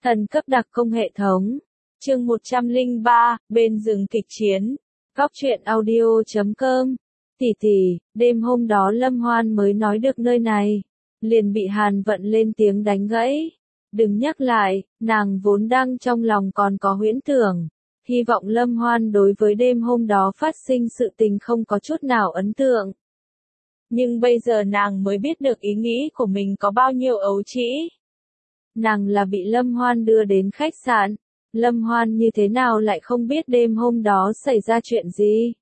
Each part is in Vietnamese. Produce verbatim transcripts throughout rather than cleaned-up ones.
Thần cấp đặc công hệ thống. Chương một trăm lẻ ba, bên rừng kịch chiến. Góc truyện audio chấm com. Tỷ tỷ, đêm hôm đó Lâm Hoan mới nói được nơi này, liền bị Hàn Vận lên tiếng đánh gãy. Đừng nhắc lại, nàng vốn đang trong lòng còn có huyễn tưởng, hy vọng Lâm Hoan đối với đêm hôm đó phát sinh sự tình không có chút nào ấn tượng. Nhưng bây giờ nàng mới biết được ý nghĩ của mình có bao nhiêu ấu trĩ. Nàng là bị Lâm Hoan đưa đến khách sạn, Lâm Hoan như thế nào lại không biết đêm hôm đó xảy ra chuyện gì?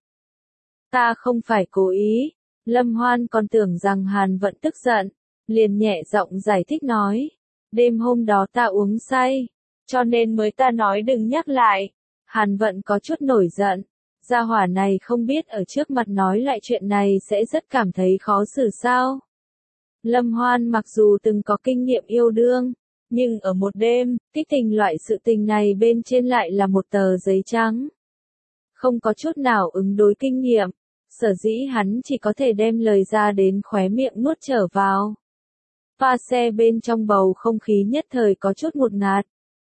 Ta không phải cố ý. Lâm Hoan còn tưởng rằng Hàn Vận tức giận, liền nhẹ giọng giải thích nói. Đêm hôm đó ta uống say, cho nên mới ta nói đừng nhắc lại. Hàn Vận có chút nổi giận. Gia hỏa này không biết ở trước mặt nói lại chuyện này sẽ rất cảm thấy khó xử sao. Lâm Hoan mặc dù từng có kinh nghiệm yêu đương, nhưng ở một đêm, kích tình loại sự tình này bên trên lại là một tờ giấy trắng. Không có chút nào ứng đối kinh nghiệm, sở dĩ hắn chỉ có thể đem lời ra đến khóe miệng nuốt trở vào. Pha xe bên trong bầu không khí nhất thời có chút ngột ngạt.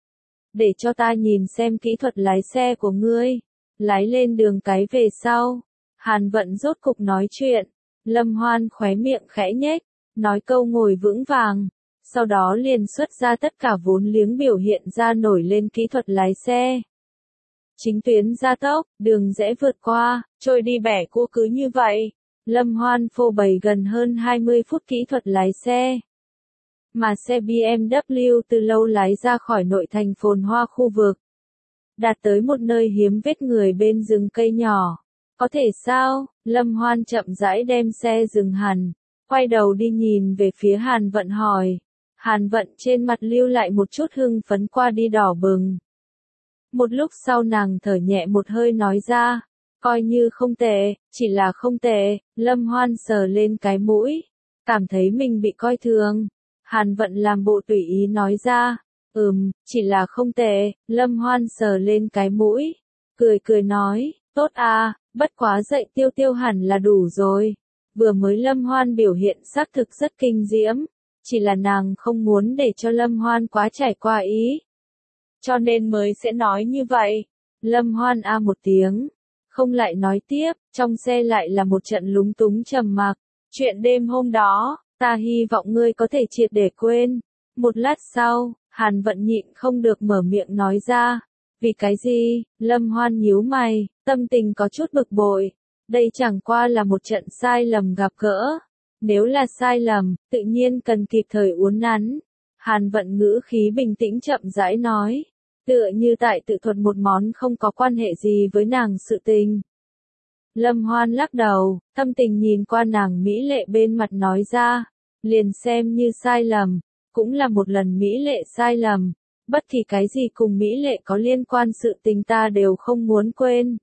Để cho ta nhìn xem kỹ thuật lái xe của ngươi. Lái lên đường cái về sau. Hàn Vận rốt cục nói chuyện. Lâm Hoan khóe miệng khẽ nhếch, nói câu ngồi vững vàng. Sau đó liền xuất ra tất cả vốn liếng biểu hiện ra nổi lên kỹ thuật lái xe. Chính tuyến gia tốc, đường rẽ vượt qua, trôi đi bẻ cua cứ như vậy. Lâm Hoan phô bày gần hơn hai mươi phút kỹ thuật lái xe. Mà xe bê em vê từ lâu lái ra khỏi nội thành phồn hoa khu vực. Đạt tới một nơi hiếm vết người bên rừng cây nhỏ. Có thể sao? Lâm Hoan chậm rãi đem xe dừng hẳn, quay đầu đi nhìn về phía Hàn Vận hỏi. Hàn Vận trên mặt lưu lại một chút hưng phấn qua đi đỏ bừng. Một lúc sau nàng thở nhẹ một hơi nói ra, coi như không tệ, chỉ là không tệ. Lâm Hoan sờ lên cái mũi, cảm thấy mình bị coi thường. Hàn Vận làm bộ tùy ý nói ra, ừm, chỉ là không tệ. Lâm Hoan sờ lên cái mũi, cười cười nói, tốt à, bất quá dạy Tiêu Tiêu hẳn là đủ rồi. Vừa mới Lâm Hoan biểu hiện xác thực rất kinh diễm, chỉ là nàng không muốn để cho Lâm Hoan quá trải qua ý. Cho nên mới sẽ nói như vậy. Lâm Hoan a một tiếng, không lại nói tiếp, trong xe lại là một trận lúng túng trầm mặc. Chuyện đêm hôm đó, ta hy vọng ngươi có thể triệt để quên. Một lát sau, Hàn Vận nhịn không được mở miệng nói ra. Vì cái gì? Lâm Hoan nhíu mày, tâm tình có chút bực bội. Đây chẳng qua là một trận sai lầm gặp gỡ. Nếu là sai lầm, tự nhiên cần kịp thời uốn nắn. Hàn Vận ngữ khí bình tĩnh chậm rãi nói. Tựa như tại tự thuật một món không có quan hệ gì với nàng sự tình. Lâm Hoan lắc đầu, tâm tình nhìn qua nàng mỹ lệ bên mặt nói ra. Liền xem như sai lầm, cũng là một lần mỹ lệ sai lầm. Bất kỳ cái gì cùng mỹ lệ có liên quan sự tình ta đều không muốn quên.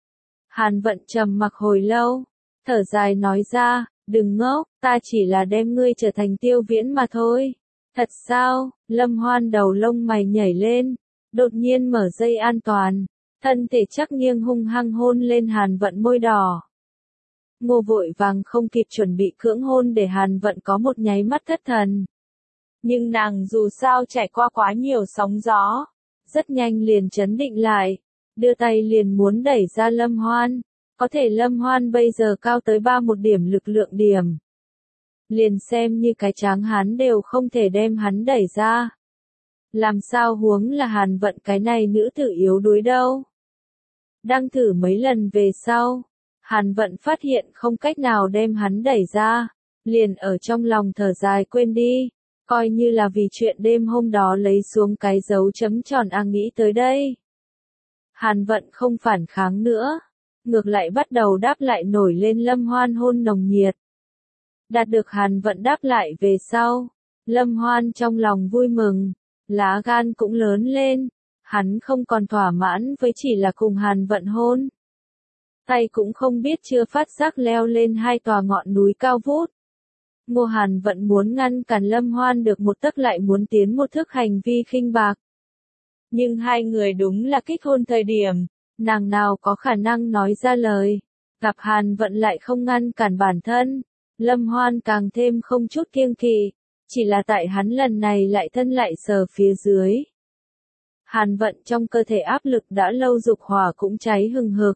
Hàn Vận trầm mặc hồi lâu, thở dài nói ra, đừng ngốc, ta chỉ là đem ngươi trở thành Tiêu Viễn mà thôi. Thật sao? Lâm Hoan đầu lông mày nhảy lên, đột nhiên mở dây an toàn, thân thể chắc nghiêng hung hăng hôn lên Hàn Vận môi đỏ. Ngô vội vàng không kịp chuẩn bị cưỡng hôn để Hàn Vận có một nháy mắt thất thần. Nhưng nàng dù sao trải qua quá nhiều sóng gió, rất nhanh liền trấn định lại, đưa tay liền muốn đẩy ra Lâm Hoan. Có thể Lâm Hoan bây giờ cao tới ba một điểm lực lượng điểm. Liền xem như cái tráng hán đều không thể đem hắn đẩy ra. Làm sao huống là Hàn Vận cái này nữ tử yếu đuối đâu. Đang thử mấy lần về sau, Hàn Vận phát hiện không cách nào đem hắn đẩy ra, liền ở trong lòng thở dài quên đi, coi như là vì chuyện đêm hôm đó lấy xuống cái dấu chấm tròn a nghĩ tới đây. Hàn Vận không phản kháng nữa, ngược lại bắt đầu đáp lại nổi lên Lâm Hoan hôn nồng nhiệt. Đạt được Hàn Vận đáp lại về sau, Lâm Hoan trong lòng vui mừng, lá gan cũng lớn lên, hắn không còn thỏa mãn với chỉ là cùng Hàn Vận hôn. Tay cũng không biết chưa phát giác leo lên hai tòa ngọn núi cao vút. Ngô Hàn Vận muốn ngăn cản Lâm Hoan được một tấc lại muốn tiến một thước hành vi khinh bạc. Nhưng hai người đúng là kết hôn thời điểm, nàng nào có khả năng nói ra lời. Gặp Hàn Vận lại không ngăn cản bản thân, Lâm Hoan càng thêm không chút kiêng kỵ, chỉ là tại hắn lần này lại thân lại sờ phía dưới. Hàn Vận trong cơ thể áp lực đã lâu dục hỏa cũng cháy hừng hực.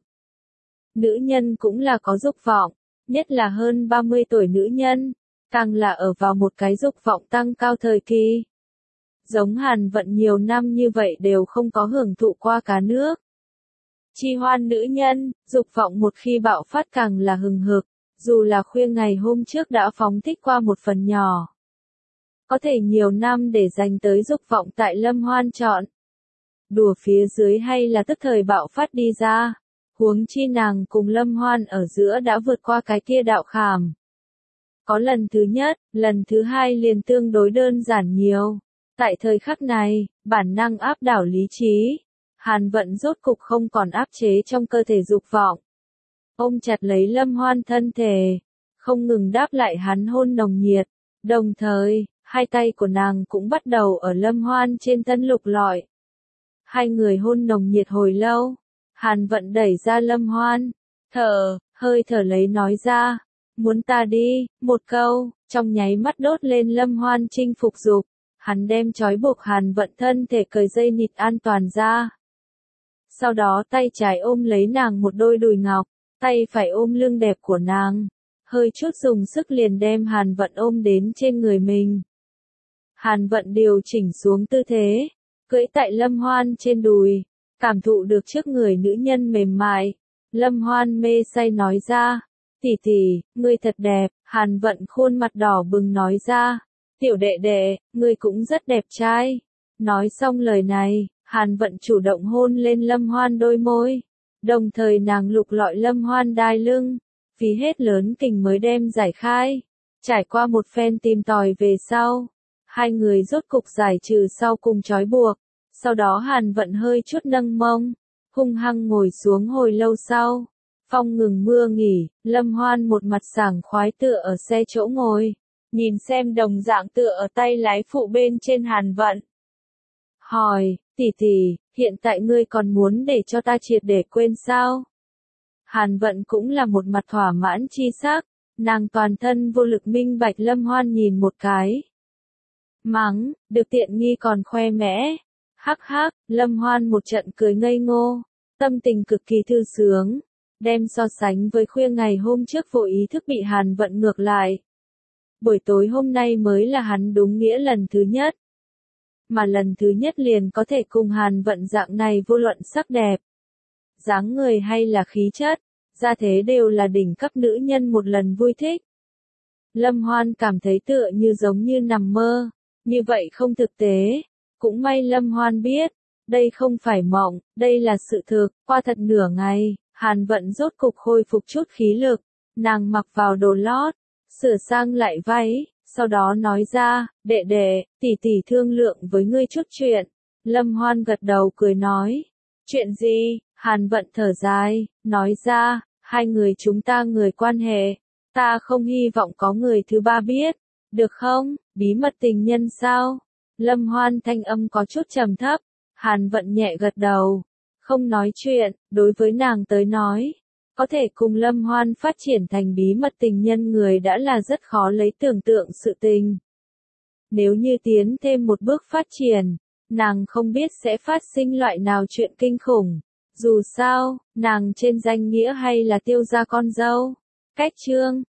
Nữ nhân cũng là có dục vọng, nhất là hơn ba mươi tuổi nữ nhân, càng là ở vào một cái dục vọng tăng cao thời kỳ. Giống Hàn Vận nhiều năm như vậy đều không có hưởng thụ qua cá nước. Chi hoan nữ nhân, dục vọng một khi bạo phát càng là hừng hực, dù là khuya ngày hôm trước đã phóng thích qua một phần nhỏ. Có thể nhiều năm để dành tới dục vọng tại Lâm Hoan chọn. Đùa phía dưới hay là tức thời bạo phát đi ra, huống chi nàng cùng Lâm Hoan ở giữa đã vượt qua cái kia đạo khảm. Có lần thứ nhất, lần thứ hai liền tương đối đơn giản nhiều. Tại thời khắc này, bản năng áp đảo lý trí. Hàn Vận rốt cục không còn áp chế trong cơ thể dục vọng. Ôm chặt lấy Lâm Hoan thân thể, không ngừng đáp lại hắn hôn nồng nhiệt. Đồng thời, hai tay của nàng cũng bắt đầu ở Lâm Hoan trên thân lục lọi. Hai người hôn nồng nhiệt hồi lâu. Hàn Vận đẩy ra Lâm Hoan, thở, hơi thở lấy nói ra, muốn ta đi, một câu, trong nháy mắt đốt lên Lâm Hoan chinh phục dục. Hắn đem trói buộc Hàn Vận thân thể cởi dây nịt an toàn ra. Sau đó tay trái ôm lấy nàng một đôi đùi ngọc, tay phải ôm lưng đẹp của nàng, hơi chút dùng sức liền đem Hàn Vận ôm đến trên người mình. Hàn Vận điều chỉnh xuống tư thế, cưỡi tại Lâm Hoan trên đùi, cảm thụ được trước người nữ nhân mềm mại. Lâm Hoan mê say nói ra, tỷ tỷ, ngươi thật đẹp. Hàn Vận khuôn mặt đỏ bừng nói ra, tiểu đệ đệ, ngươi cũng rất đẹp trai. Nói xong lời này, Hàn Vận chủ động hôn lên Lâm Hoan đôi môi, đồng thời nàng lục lọi Lâm Hoan đai lưng, phí hết lớn kình mới đem giải khai. Trải qua một phen tìm tòi về sau, hai người rốt cục giải trừ sau cùng trói buộc. Sau đó Hàn Vận hơi chút nâng mông, hung hăng ngồi xuống hồi lâu sau. Phong ngừng mưa nghỉ, Lâm Hoan một mặt sảng khoái tựa ở xe chỗ ngồi, nhìn xem đồng dạng tựa ở tay lái phụ bên trên Hàn Vận. Hỏi, tỷ tỷ, hiện tại ngươi còn muốn để cho ta triệt để quên sao? Hàn Vận cũng là một mặt thỏa mãn chi sắc, nàng toàn thân vô lực minh bạch Lâm Hoan nhìn một cái. Mắng, được tiện nghi còn khoe mẽ. Hắc hắc, Lâm Hoan một trận cười ngây ngô, tâm tình cực kỳ thư sướng, đem so sánh với khuya ngày hôm trước vô ý thức bị Hàn Vận ngược lại. Buổi tối hôm nay mới là hắn đúng nghĩa lần thứ nhất. Mà lần thứ nhất liền có thể cùng Hàn Vận dạng này vô luận sắc đẹp, dáng người hay là khí chất, gia thế đều là đỉnh cấp nữ nhân một lần vui thích. Lâm Hoan cảm thấy tựa như giống như nằm mơ, như vậy không thực tế. Cũng may Lâm Hoan biết, đây không phải mộng, đây là sự thực. Qua thật nửa ngày, Hàn Vận rốt cục khôi phục chút khí lực, nàng mặc vào đồ lót, sửa sang lại váy, sau đó nói ra, đệ đệ, tỷ tỷ thương lượng với ngươi chút chuyện. Lâm Hoan gật đầu cười nói, chuyện gì? Hàn Vận thở dài, nói ra, hai người chúng ta người quan hệ, ta không hy vọng có người thứ ba biết, được không? Bí mật tình nhân sao? Lâm Hoan thanh âm có chút trầm thấp, Hàn Vận nhẹ gật đầu, không nói chuyện. Đối với nàng tới nói, có thể cùng Lâm Hoan phát triển thành bí mật tình nhân người đã là rất khó lấy tưởng tượng sự tình. Nếu như tiến thêm một bước phát triển, nàng không biết sẽ phát sinh loại nào chuyện kinh khủng. Dù sao, nàng trên danh nghĩa hay là tiêu gia con dâu. Cách chương